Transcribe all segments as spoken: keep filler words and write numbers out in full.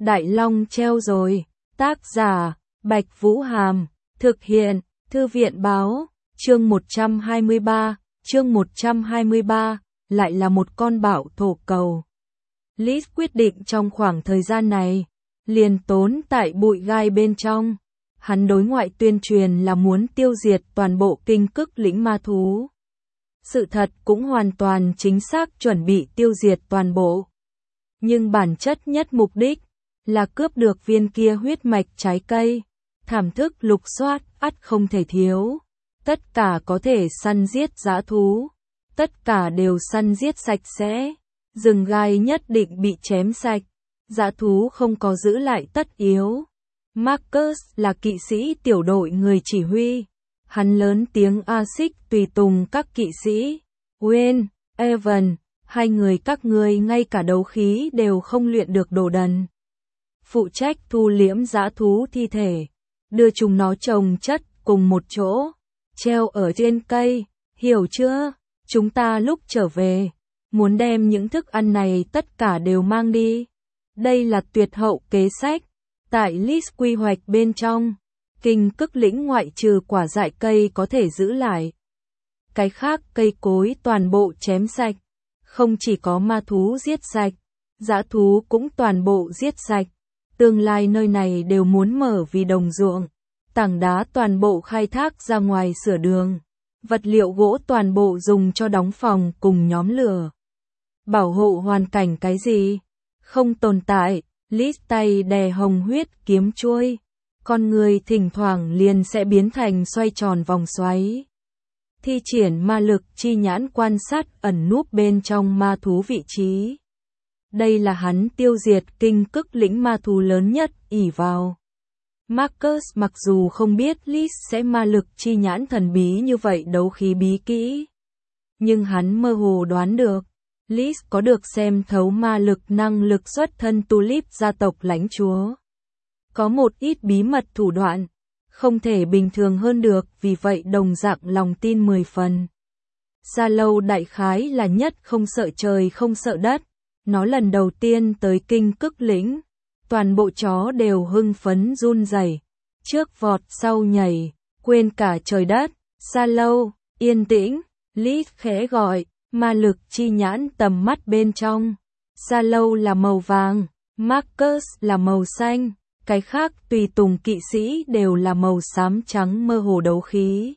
Đại Long treo rồi. Tác giả, Bạch Vũ Hàm. Thực hiện, Thư viện Báo. Chương một trăm hai mươi ba. Chương một trăm hai mươi ba. Lại là một con bạo thổ cầu. Liz quyết định trong khoảng thời gian này, liền tốn tại bụi gai bên trong. Hắn đối ngoại tuyên truyền là muốn tiêu diệt toàn bộ kinh cức lĩnh ma thú. Sự thật cũng hoàn toàn chính xác, chuẩn bị tiêu diệt toàn bộ. Nhưng bản chất nhất mục đích là cướp được viên kia huyết mạch trái cây. Thảm thức lục soát ắt không thể thiếu. Tất cả có thể săn giết dã thú, tất cả đều săn giết sạch sẽ. Rừng gai nhất định bị chém sạch, dã thú không có giữ lại tất yếu. Marcus là kỵ sĩ tiểu đội người chỉ huy. Hắn lớn tiếng a xích tùy tùng các kỵ sĩ. Wayne, Evan, hai người các ngươi ngay cả đấu khí đều không luyện được đồ đần. Phụ trách thu liễm dã thú thi thể, đưa chúng nó chồng chất cùng một chỗ, treo ở trên cây, hiểu chưa? Chúng ta lúc trở về, muốn đem những thức ăn này tất cả đều mang đi. Đây là tuyệt hậu kế sách. Tại list quy hoạch bên trong, kinh cức lĩnh ngoại trừ quả dại cây có thể giữ lại, cái khác cây cối toàn bộ chém sạch. Không chỉ có ma thú giết sạch, dã thú cũng toàn bộ giết sạch. Tương lai nơi này đều muốn mở vì đồng ruộng, tảng đá toàn bộ khai thác ra ngoài sửa đường, vật liệu gỗ toàn bộ dùng cho đóng phòng cùng nhóm lửa. Bảo hộ hoàn cảnh cái gì? Không tồn tại. Lít tay đè hồng huyết kiếm chuôi, con người thỉnh thoảng liền sẽ biến thành xoay tròn vòng xoáy. Thi triển ma lực chi nhãn quan sát ẩn núp bên trong ma thú vị trí. Đây là hắn tiêu diệt kinh cức lĩnh ma thú lớn nhất ỷ vào. Marcus mặc dù không biết Liz sẽ ma lực chi nhãn thần bí như vậy đấu khí bí kỹ, nhưng hắn mơ hồ đoán được. Liz có được xem thấu ma lực năng lực xuất thân Tulip gia tộc lãnh chúa. Có một ít bí mật thủ đoạn, không thể bình thường hơn được, vì vậy đồng dạng lòng tin mười phần. Sa Lâu đại khái là nhất không sợ trời không sợ đất. Nó lần đầu tiên tới kinh cức lĩnh, toàn bộ chó đều hưng phấn run rẩy, trước vọt sau nhảy, quên cả trời đất. Sa Lâu, yên tĩnh, Liz khẽ gọi. Ma lực chi nhãn tầm mắt bên trong. Sa Lâu là màu vàng, Marcus là màu xanh, cái khác tùy tùng kỵ sĩ đều là màu xám trắng mơ hồ đấu khí.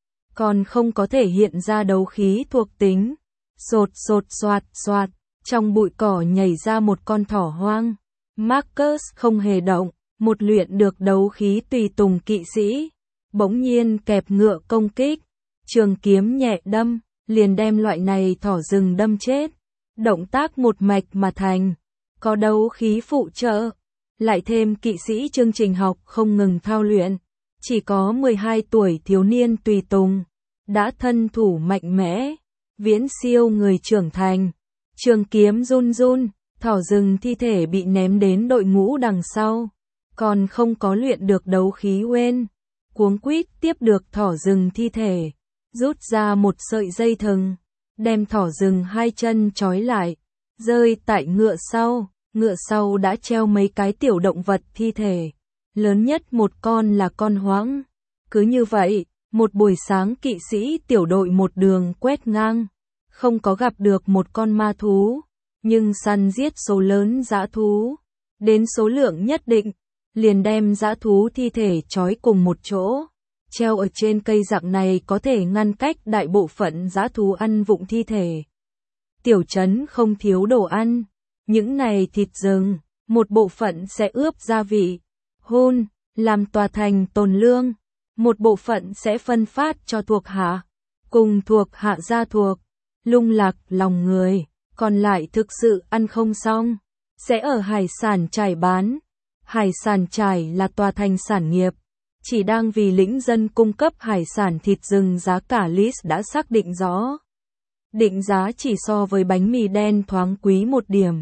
Còn không có thể hiện ra đấu khí thuộc tính. Sột sột soạt soạt, trong bụi cỏ nhảy ra một con thỏ hoang. Marcus không hề động, một luyện được đấu khí tùy tùng kỵ sĩ. Bỗng nhiên kẹp ngựa công kích, trường kiếm nhẹ đâm, liền đem loại này thỏ rừng đâm chết. Động tác một mạch mà thành, có đấu khí phụ trợ, lại thêm kỵ sĩ chương trình học không ngừng thao luyện. Chỉ có mười hai tuổi thiếu niên tùy tùng, đã thân thủ mạnh mẽ, viễn siêu người trưởng thành. Trường kiếm run run, thỏ rừng thi thể bị ném đến đội ngũ đằng sau. Còn không có luyện được đấu khí Wayne, cuống quýt tiếp được thỏ rừng thi thể, rút ra một sợi dây thừng, đem thỏ rừng hai chân trói lại, rơi tại ngựa sau. Ngựa sau đã treo mấy cái tiểu động vật thi thể, lớn nhất một con là con hoãng. Cứ như vậy, một buổi sáng kỵ sĩ tiểu đội một đường quét ngang, không có gặp được một con ma thú, nhưng săn giết số lớn dã thú. Đến số lượng nhất định, liền đem dã thú thi thể trói cùng một chỗ. Treo ở trên cây dạng này có thể ngăn cách đại bộ phận dã thú ăn vụng thi thể. Tiểu trấn không thiếu đồ ăn. Những này thịt rừng, một bộ phận sẽ ướp gia vị, hun, làm tòa thành tồn lương. Một bộ phận sẽ phân phát cho thuộc hạ, cùng thuộc hạ gia thuộc, lung lạc lòng người. Còn lại thực sự ăn không xong, sẽ ở hải sản trải bán. Hải sản trải là tòa thành sản nghiệp, chỉ đang vì lĩnh dân cung cấp hải sản thịt rừng. Giá cả list đã xác định rõ. Định giá chỉ so với bánh mì đen thoáng quý một điểm.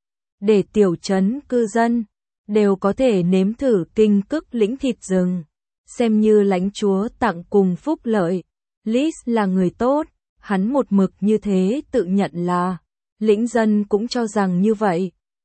Để tiểu trấn cư dân đều có thể nếm thử kinh cức lĩnh thịt rừng, xem như lãnh chúa tặng cùng phúc lợi. List là người tốt, hắn một mực như thế tự nhận là, lĩnh dân cũng cho rằng như vậy.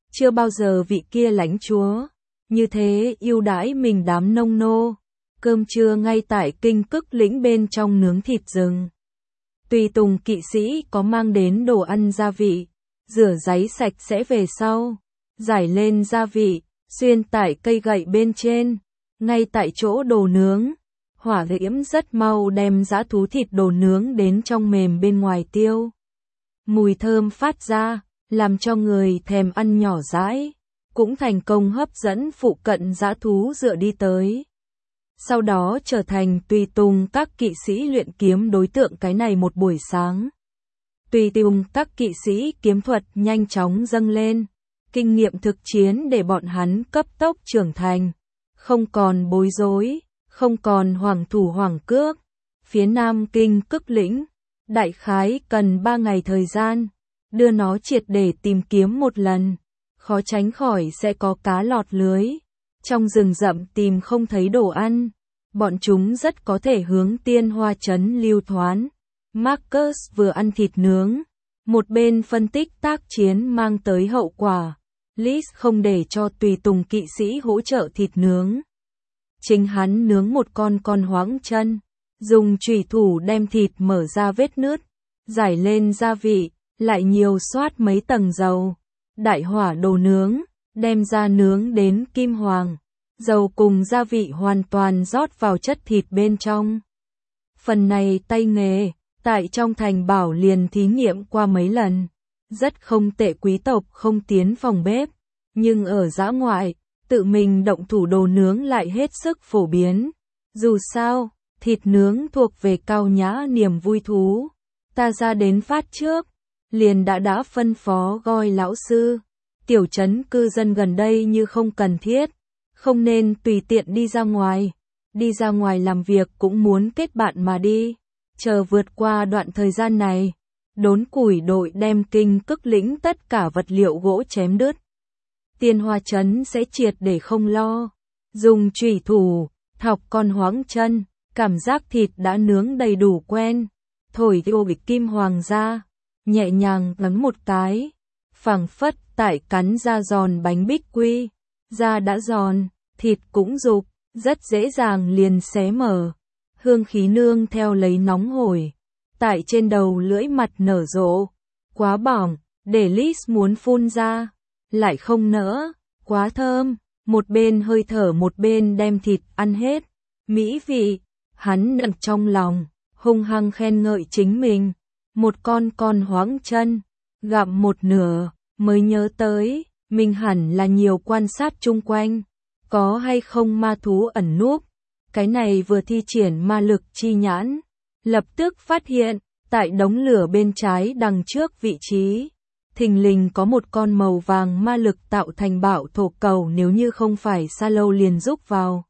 chưa bao giờ vị kia lãnh chúa như thế yêu đãi mình đám nông nô. Cơm trưa ngay tại Kinh Cức Lĩnh bên trong nướng thịt rừng. Tùy tùng kỵ sĩ có mang đến đồ ăn gia vị, rửa ráy sạch sẽ về sau, giải lên gia vị, xuyên tải cây gậy bên trên, ngay tại chỗ đồ nướng. Hỏa diễm rất mau đem dã thú thịt đồ nướng đến trong mềm bên ngoài tiêu. Mùi thơm phát ra, làm cho người thèm ăn nhỏ dãi, cũng thành công hấp dẫn phụ cận dã thú dựa đi tới. Sau đó trở thành tùy tùng các kỵ sĩ luyện kiếm đối tượng cái này một buổi sáng. Tùy tùng các kỵ sĩ kiếm thuật nhanh chóng dâng lên, kinh nghiệm thực chiến để bọn hắn cấp tốc trưởng thành, không còn bối rối, không còn hoảng thủ hoảng cước. Phía Nam Kinh Cức Lĩnh, đại khái cần ba ngày thời gian, đưa nó triệt để tìm kiếm một lần, khó tránh khỏi sẽ có cá lọt lưới. Trong rừng rậm tìm không thấy đồ ăn, bọn chúng rất có thể hướng Tiên Hoa Trấn lưu thoán. Marcus vừa ăn thịt nướng, một bên phân tích tác chiến mang tới hậu quả. Liz không để cho tùy tùng kỵ sĩ hỗ trợ thịt nướng. Chính hắn nướng một con con hoáng chân, dùng chùy thủ đem thịt mở ra vết nứt, giải lên gia vị, lại nhiều xoát mấy tầng dầu. Đại hỏa đồ nướng, đem ra nướng đến kim hoàng. Dầu cùng gia vị hoàn toàn rót vào chất thịt bên trong. Phần này tay nghề, tại trong thành bảo liền thí nghiệm qua mấy lần. Rất không tệ, quý tộc không tiến phòng bếp. Nhưng ở dã ngoại, tự mình động thủ đồ nướng lại hết sức phổ biến. Dù sao, thịt nướng thuộc về cao nhã niềm vui thú. Ta ra đến phát trước, liền đã đã phân phó Goi lão sư. Tiểu trấn cư dân gần đây như không cần thiết, không nên tùy tiện đi ra ngoài. Đi ra ngoài làm việc cũng muốn kết bạn mà đi. Chờ vượt qua đoạn thời gian này, đốn củi đội đem Kinh Cức Lĩnh tất cả vật liệu gỗ chém đứt. Tiên Hoa Trấn sẽ triệt để không lo. Dùng chùy thủ, thọc con hoáng chân, cảm giác thịt đã nướng đầy đủ quen. Thổi vô bịch kim hoàng ra, nhẹ nhàng gắn một cái, phảng phất tại cắn ra giòn bánh bích quy. Da đã giòn, thịt cũng rục, rất dễ dàng liền xé mở. Hương khí nương theo lấy nóng hổi, tại trên đầu lưỡi mặt nở rộ. Quá bỏng, để Liz muốn phun ra, lại không nỡ, quá thơm. Một bên hơi thở một bên đem thịt ăn hết. Mỹ vị, hắn nặng trong lòng, hung hăng khen ngợi chính mình. Một con con hoáng chân, gặm một nửa, mới nhớ tới, mình hẳn là nhiều quan sát chung quanh, có hay không ma thú ẩn núp. Cái này vừa thi triển ma lực chi nhãn, lập tức phát hiện, tại đống lửa bên trái đằng trước vị trí, thình lình có một con màu vàng ma lực tạo thành bạo thổ cầu, nếu như không phải Sa Lâu liền rúc vào.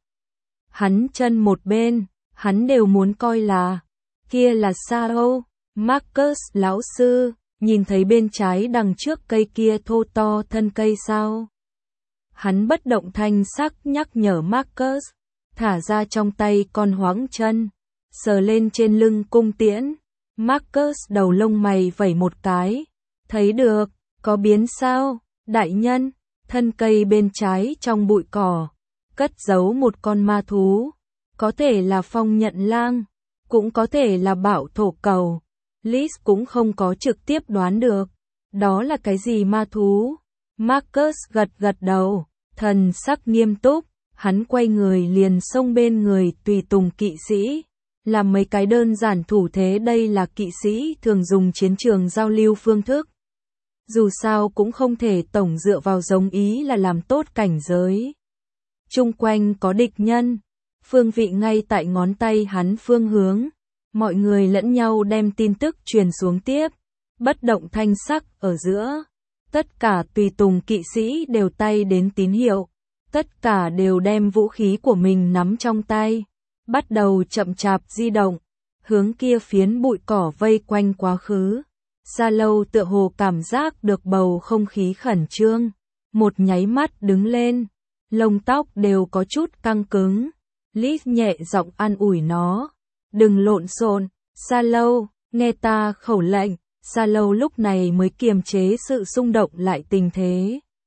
Hắn chân một bên, hắn đều muốn coi là, kia là Sa Lâu. Marcus lão sư, nhìn thấy bên trái đằng trước cây kia thô to thân cây sao? Hắn bất động thanh sắc nhắc nhở Marcus, thả ra trong tay con hoáng chân, sờ lên trên lưng cung tiễn. Marcus đầu lông mày vẩy một cái, thấy được, có biến sao? Đại nhân, thân cây bên trái trong bụi cỏ, cất giấu một con ma thú, có thể là phong nhận lang, cũng có thể là bạo thổ cầu. Liz cũng không có trực tiếp đoán được, đó là cái gì ma thú. Marcus gật gật đầu, thần sắc nghiêm túc, hắn quay người liền xông bên người tùy tùng kỵ sĩ, làm mấy cái đơn giản thủ thế. Đây là kỵ sĩ thường dùng chiến trường giao lưu phương thức. Dù sao cũng không thể tổng dựa vào giống ý là làm tốt cảnh giới. Chung quanh có địch nhân, phương vị ngay tại ngón tay hắn phương hướng. Mọi người lẫn nhau đem tin tức truyền xuống tiếp, bất động thanh sắc ở giữa. Tất cả tùy tùng kỵ sĩ đều tay đến tín hiệu, tất cả đều đem vũ khí của mình nắm trong tay, bắt đầu chậm chạp di động, hướng kia phiến bụi cỏ vây quanh quá khứ. Sa Lâu tựa hồ cảm giác được bầu không khí khẩn trương, một nháy mắt đứng lên, lông tóc đều có chút căng cứng. Liz nhẹ giọng an ủi nó. Đừng lộn xộn, Sa Lâu, nghe ta khẩu lệnh. Sa Lâu lúc này mới kiềm chế sự xung động lại tình thế.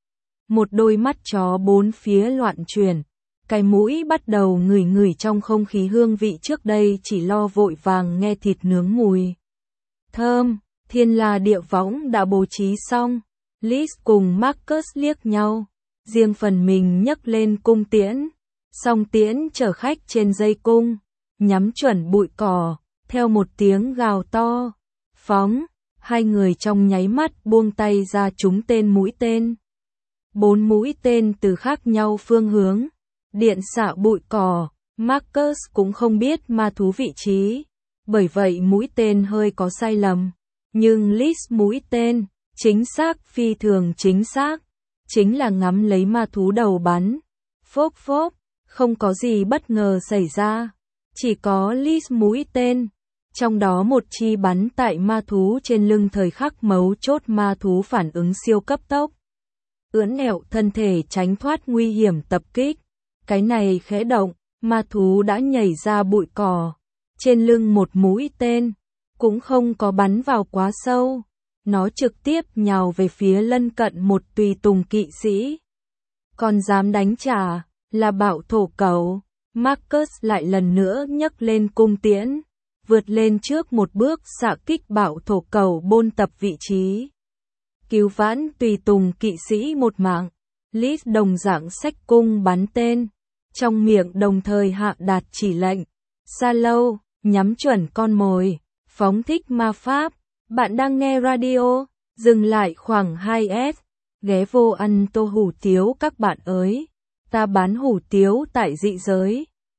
một đôi mắt chó bốn phía loạn chuyển, cái mũi bắt đầu ngửi ngửi trong không khí hương vị trước đây chỉ lo vội vàng nghe thịt nướng mùi thơm. Thiên La Địa Võng đã bố trí xong, Liz cùng Marcus liếc nhau, riêng phần mình nhấc lên cung tiễn, song tiễn chở khách trên dây cung, nhắm chuẩn bụi cỏ, theo một tiếng gào to, phóng, hai người trong nháy mắt buông tay ra trúng tên mũi tên. Bốn mũi tên từ khác nhau phương hướng, điện xạ bụi cỏ, Marcus cũng không biết ma thú vị trí, bởi vậy mũi tên hơi có sai lầm, nhưng Liz mũi tên, chính xác phi thường chính xác, chính là ngắm lấy ma thú đầu bắn, phốp phốp, không có gì bất ngờ xảy ra, chỉ có Liz mũi tên, trong đó một chi bắn tại ma thú trên lưng, thời khắc mấu chốt ma thú phản ứng siêu cấp tốc, ưỡn ẹo thân thể tránh thoát nguy hiểm tập kích, cái này khẽ động, ma thú đã nhảy ra bụi cỏ, trên lưng một mũi tên, cũng không có bắn vào quá sâu, nó trực tiếp nhào về phía lân cận một tùy tùng kỵ sĩ. Còn dám đánh trả, là bạo thổ cẩu. Marcus lại lần nữa nhấc lên cung tiễn, vượt lên trước một bước xạ kích bạo thổ cẩu bôn tập vị trí. Cứu vãn tùy tùng kỵ sĩ một mạng, Liz đồng dạng xách cung bắn tên, trong miệng đồng thời hạ đạt chỉ lệnh. Sa lâu, nhắm chuẩn con mồi, phóng thích ma pháp. Bạn đang nghe radio, dừng lại khoảng hai s, ghé vô ăn tô hủ tiếu các bạn ơi. Ta bán hủ tiếu tại dị giới.